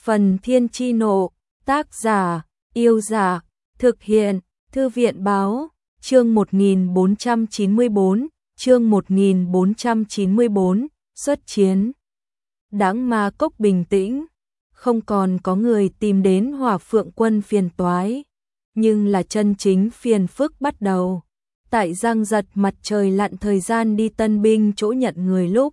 Phần Thiên Chi Nộ, tác giả, Yêu Giả, thực hiện, Thư viện Báo, chương 1494, chương 1494, xuất chiến. Đãng Ma Cốc bình tĩnh, không còn có người tìm đến Hỏa Phượng Quân phiền toái, nhưng là chân chính phiền phức bắt đầu. Tại Giang Giật mặt trời lặn thời gian đi tân binh chỗ nhận người lúc,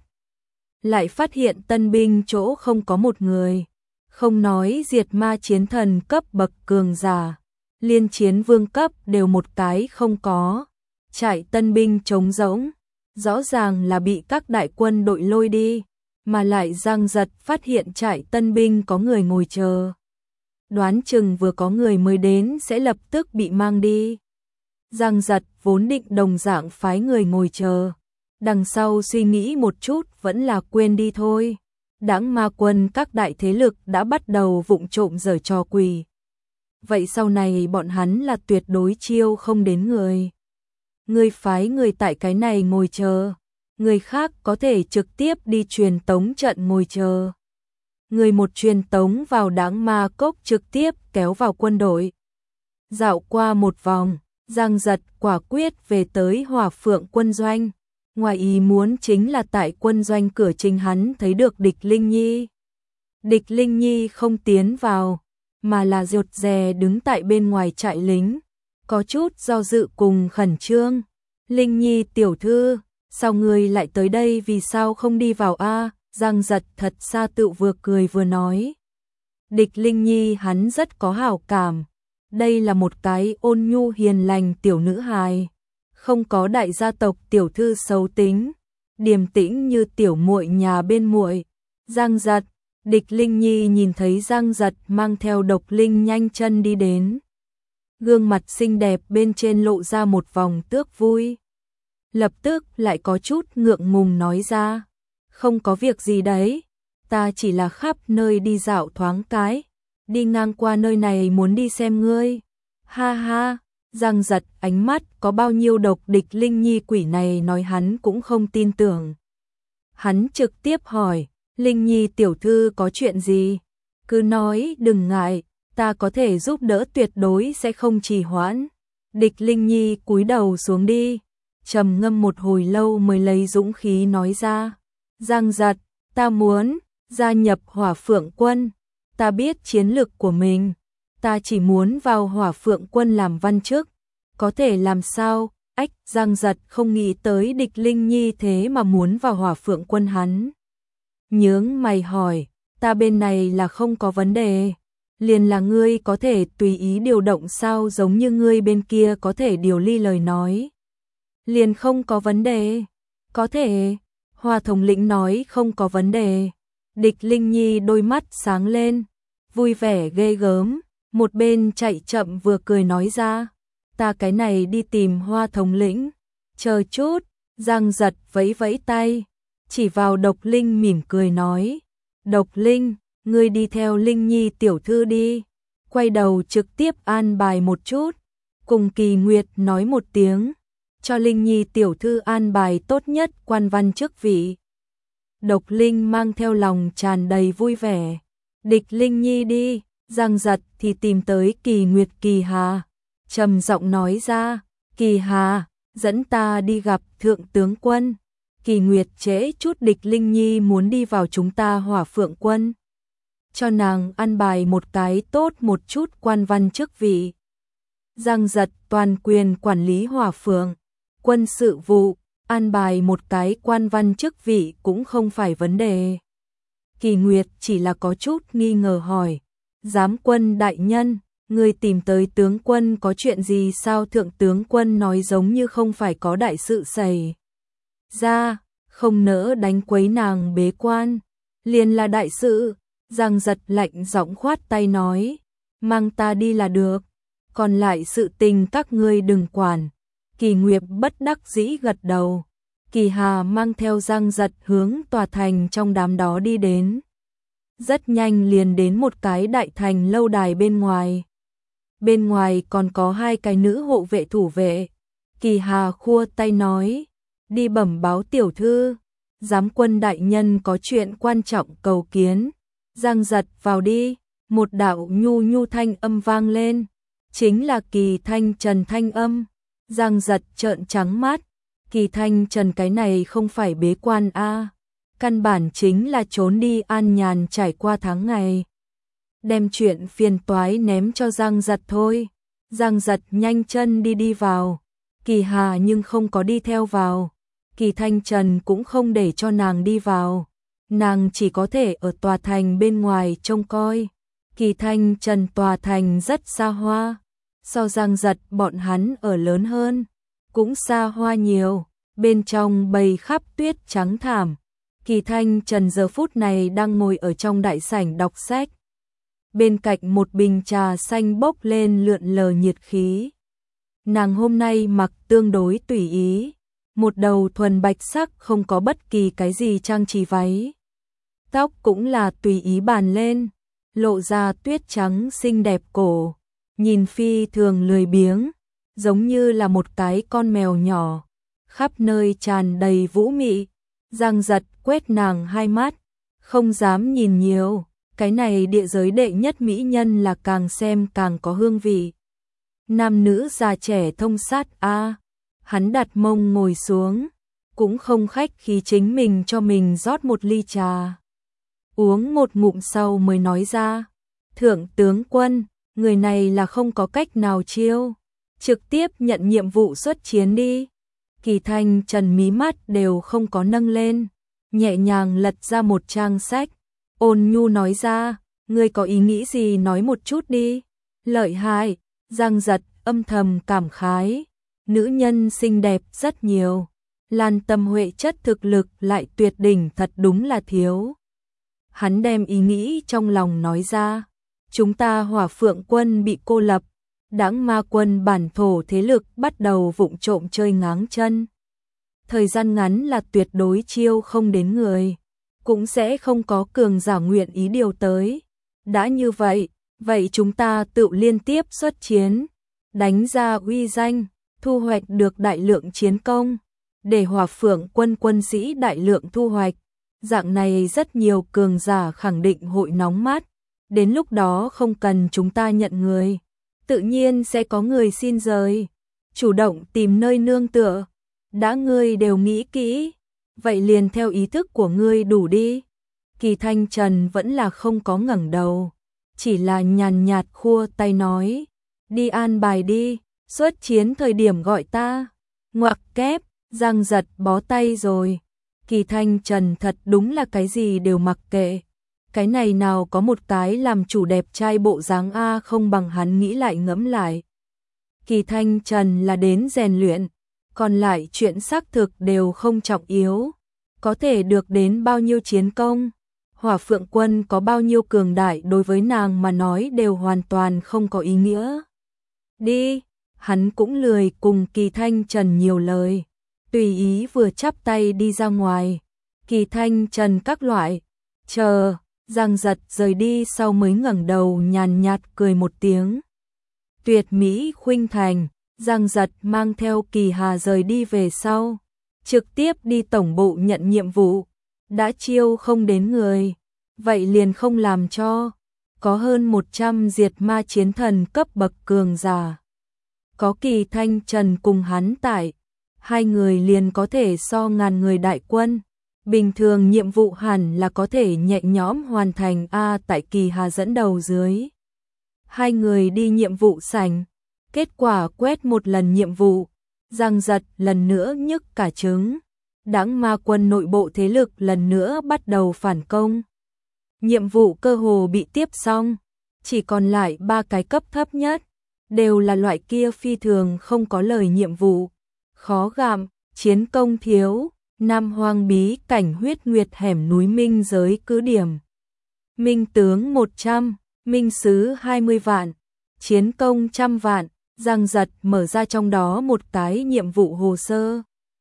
lại phát hiện tân binh chỗ không có một người. Không nói diệt ma chiến thần cấp bậc cường giả, liên chiến vương cấp đều một cái không có. Trại tân binh trống rỗng, rõ ràng là bị các đại quân đội lôi đi, mà lại Giang Giật phát hiện trại tân binh có người ngồi chờ. Đoán chừng vừa có người mới đến sẽ lập tức bị mang đi. Giang Giật vốn định đồng dạng phái người ngồi chờ, đằng sau suy nghĩ một chút vẫn là quên đi thôi. Đãng Ma quân các đại thế lực đã bắt đầu vụng trộm giở trò quỷ. Vậy sau này bọn hắn là tuyệt đối chiêu không đến người. Người phái người tại cái này ngồi chờ, người khác có thể trực tiếp đi truyền tống trận ngồi chờ. Người một truyền tống vào Đãng Ma Cốc trực tiếp kéo vào quân đội. Dạo qua một vòng, Giang Giật quả quyết về tới Hỏa Phượng quân doanh. Ngoài ý muốn chính là tại quân doanh cửa chính hắn thấy được Địch Linh Nhi. Địch Linh Nhi không tiến vào, mà là rụt rè đứng tại bên ngoài trại lính, có chút do dự cùng khẩn trương. Linh Nhi tiểu thư, sao ngươi lại tới đây, vì sao không đi vào a? Giang Giật thật xa tự vừa cười vừa nói. Địch Linh Nhi hắn rất có hảo cảm, đây là một cái ôn nhu hiền lành tiểu nữ hài. Không có đại gia tộc tiểu thư xấu tính, điềm tĩnh như tiểu muội nhà bên muội. Giang Giật, Địch Linh Nhi nhìn thấy Giang Giật mang theo Độc Linh nhanh chân đi đến. Gương mặt xinh đẹp bên trên lộ ra một vòng tước vui. Lập tức lại có chút ngượng ngùng nói ra, không có việc gì đấy, ta chỉ là khắp nơi đi dạo thoáng cái, đi ngang qua nơi này muốn đi xem ngươi. Ha ha. Giang Giật ánh mắt có bao nhiêu độc, Địch Linh Nhi quỷ này nói hắn cũng không tin tưởng. Hắn trực tiếp hỏi, Linh Nhi tiểu thư có chuyện gì? Cứ nói đừng ngại, ta có thể giúp đỡ, tuyệt đối sẽ không trì hoãn. Địch Linh Nhi cúi đầu xuống đi, trầm ngâm một hồi lâu mới lấy dũng khí nói ra. Giang Giật, ta muốn gia nhập Hỏa Phượng quân, ta biết chiến lực của mình. Ta chỉ muốn vào Hỏa Phượng quân làm văn chức, có thể làm sao? Ách, Giang Giật không nghĩ tới Địch Linh Nhi thế mà muốn vào Hỏa Phượng quân hắn. Nhướng mày hỏi, ta bên này là không có vấn đề, liền là ngươi có thể tùy ý điều động sao, giống như ngươi bên kia có thể điều ly lời nói. Liền không có vấn đề, có thể, Hoa thống lĩnh nói không có vấn đề. Địch Linh Nhi đôi mắt sáng lên, vui vẻ ghê gớm. Một bên chạy chậm vừa cười nói ra, ta cái này đi tìm Hoa thống lĩnh. Chờ chút, Giang Giật vẫy vẫy tay, chỉ vào Độc Linh mỉm cười nói, Độc Linh, ngươi đi theo Linh Nhi tiểu thư đi. Quay đầu trực tiếp an bài một chút, cùng Kỳ Nguyệt nói một tiếng, cho Linh Nhi tiểu thư an bài tốt nhất quan văn chức vị. Độc Linh mang theo lòng tràn đầy vui vẻ, Địch Linh Nhi đi. Giang Giật thì tìm tới Kỳ Nguyệt, Kỳ Hà, trầm giọng nói ra, Kỳ Hà, dẫn ta đi gặp thượng tướng quân. Kỳ Nguyệt trễ chút, Địch Linh Nhi muốn đi vào chúng ta Hỏa Phượng quân, cho nàng ăn bài một cái tốt một chút quan văn chức vị. Giang Giật toàn quyền quản lý Hỏa Phượng quân sự vụ, ăn bài một cái quan văn chức vị cũng không phải vấn đề. Kỳ Nguyệt chỉ là có chút nghi ngờ hỏi, Giám quân đại nhân, người tìm tới tướng quân có chuyện gì sao? Thượng tướng quân nói giống như không phải có đại sự xảy ra, không nỡ đánh quấy nàng bế quan. Liền là đại sự. Giang Giật lạnh giọng khoát tay nói, mang ta đi là được, còn lại sự tình các ngươi đừng quản. Kỳ Nguyệt bất đắc dĩ gật đầu. Kỳ Hà mang theo Giang Giật hướng tòa thành trong đám đó đi đến. Rất nhanh liền đến một cái đại thành lâu đài bên ngoài. Bên ngoài còn có hai cái nữ hộ vệ thủ vệ. Kỳ Hà khua tay nói, đi bẩm báo tiểu thư, giám quân đại nhân có chuyện quan trọng cầu kiến. Giang Giật vào đi, Một đạo nhu nhu thanh âm vang lên, chính là Kỳ Thanh Trần thanh âm. Giang Giật trợn trắng mắt, Kỳ Thanh Trần cái này không phải bế quan a, căn bản chính là trốn đi an nhàn trải qua tháng ngày. Đem chuyện phiền toái ném cho Giang Giật thôi. Giang Giật nhanh chân đi vào, Kỳ Hà nhưng không có đi theo vào. Kỳ Thanh Trần cũng không để cho nàng đi vào, nàng chỉ có thể ở tòa thành bên ngoài trông coi. Kỳ Thanh Trần tòa thành rất xa hoa, so Giang Giật bọn hắn ở lớn hơn, cũng xa hoa nhiều, bên trong bầy khắp tuyết trắng thảm. Kỳ Thanh Trần giờ phút này đang ngồi ở trong đại sảnh đọc sách. Bên cạnh một bình trà xanh bốc lên lượn lờ nhiệt khí. Nàng hôm nay mặc tương đối tùy ý, một đầu thuần bạch sắc không có bất kỳ cái gì trang trí váy. Tóc cũng là tùy ý bàn lên, lộ ra tuyết trắng xinh đẹp cổ, nhìn phi thường lười biếng, giống như là một cái con mèo nhỏ, khắp nơi tràn đầy vũ mị. Giang Giật quét nàng hai mắt, không dám nhìn nhiều, cái này địa giới đệ nhất mỹ nhân là càng xem càng có hương vị. Nam nữ già trẻ thông sát a. Hắn đặt mông ngồi xuống, cũng không khách khí chính mình cho mình rót một ly trà. Uống một ngụm sau mới nói ra, Thượng tướng quân, người này là không có cách nào chiêu, trực tiếp nhận nhiệm vụ xuất chiến đi. Kỳ Thanh Trần mí mắt đều không có nâng lên, nhẹ nhàng lật ra một trang sách, ôn nhu nói ra, ngươi có ý nghĩ gì nói một chút đi. Lợi hại. Giang Giật âm thầm cảm khái, nữ nhân xinh đẹp rất nhiều, Lan Tâm Huệ chất thực lực lại tuyệt đỉnh thật đúng là thiếu. Hắn đem ý nghĩ trong lòng nói ra, chúng ta Hỏa Phượng quân bị cô lập, Đãng Ma quân bản thổ thế lực bắt đầu vụng trộm chơi ngáng chân. Thời gian ngắn là tuyệt đối chiêu không đến người, cũng sẽ không có cường giả nguyện ý điều tới. Đã như vậy, vậy chúng ta tự liên tiếp xuất chiến, đánh ra uy danh, thu hoạch được đại lượng chiến công, để Hỏa Phượng quân quân sĩ đại lượng thu hoạch. Dạng này rất nhiều cường giả khẳng định hội nóng mắt, đến lúc đó không cần chúng ta nhận người, tự nhiên sẽ có người xin rời, chủ động tìm nơi nương tựa. Đã ngươi đều nghĩ kỹ, vậy liền theo ý thức của ngươi đủ đi. Kỳ Thanh Trần vẫn là không có ngẩng đầu, chỉ là nhàn nhạt khua tay nói, đi an bài đi, xuất chiến thời điểm gọi ta. Ngoặc kép, Giang Giật bó tay rồi. Kỳ Thanh Trần thật đúng là cái gì đều mặc kệ. Cái này nào có một cái làm chủ đẹp trai bộ dáng a, không bằng hắn nghĩ lại ngẫm lại. Kỳ Thanh Trần là đến rèn luyện, còn lại chuyện xác thực đều không trọng yếu. Có thể được đến bao nhiêu chiến công, Hỏa Phượng quân có bao nhiêu cường đại đối với nàng mà nói đều hoàn toàn không có ý nghĩa. Đi, hắn cũng lười cùng Kỳ Thanh Trần nhiều lời, tùy ý vừa chắp tay đi ra ngoài. Kỳ Thanh Trần các loại, chờ, Giang Giật rời đi sau mới ngẩng đầu nhàn nhạt cười một tiếng. Tuyệt mỹ khuynh thành, Giang Giật mang theo Kỳ Hà rời đi về sau, trực tiếp đi tổng bộ nhận nhiệm vụ. Đã chiêu không đến người, vậy liền không làm cho. Có hơn 100 diệt ma chiến thần cấp bậc cường giả, có Kỳ Thanh Trần cùng hắn tại, hai người liền có thể so ngàn người đại quân. Bình thường nhiệm vụ hẳn là có thể nhẹ nhõm hoàn thành a. Tại Kỳ Hà dẫn đầu dưới, hai người đi nhiệm vụ sảnh, kết quả quét một lần nhiệm vụ, Giang Giật lần nữa nhức cả trứng. Đãng Ma quân nội bộ thế lực lần nữa bắt đầu phản công. Nhiệm vụ cơ hồ bị tiếp xong, chỉ còn lại 3 cái cấp thấp nhất, đều là loại kia phi thường không có lời nhiệm vụ, khó gặm, chiến công thiếu. Nam Hoang bí cảnh huyết nguyệt hẻm núi minh giới cứ điểm. Minh tướng 100, minh sứ 20 vạn, chiến công 100 vạn. Giang Giật mở ra trong đó một cái nhiệm vụ hồ sơ,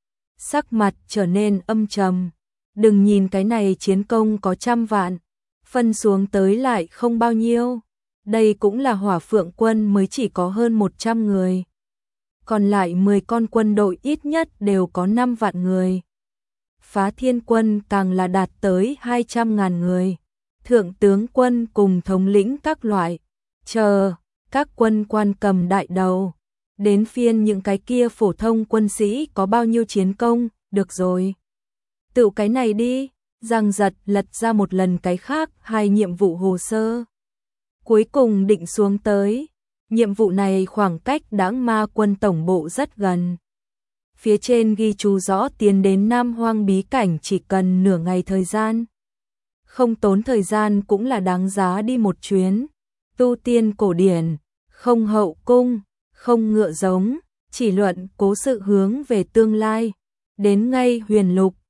sắc mặt trở nên âm trầm. Đừng nhìn cái này chiến công có 100 vạn, phân xuống tới lại không bao nhiêu. Đây cũng là Hỏa Phượng quân mới chỉ có hơn 100 người. Còn lại 10 con quân đội ít nhất đều có 5 vạn người. Phá Thiên quân càng là đạt tới 200.000 người. thượng tướng quân cùng thống lĩnh các loại, chờ, các quân quan cầm đại đầu. Đến phiên những cái kia phổ thông quân sĩ có bao nhiêu chiến công, được rồi. Tự cái này đi, Giang Giật lật ra một lần cái khác 2 nhiệm vụ hồ sơ. Cuối cùng định xuống tới, nhiệm vụ này khoảng cách Đãng Ma quân tổng bộ rất gần. Phía trên ghi chú rõ tiến đến Nam Hoang bí cảnh chỉ cần nửa ngày thời gian. Không tốn thời gian cũng là đáng giá đi một chuyến. Tu tiên cổ điển, không hậu cung, không ngựa giống, chỉ luận cố sự hướng về tương lai. Đến ngay Huyền Lục,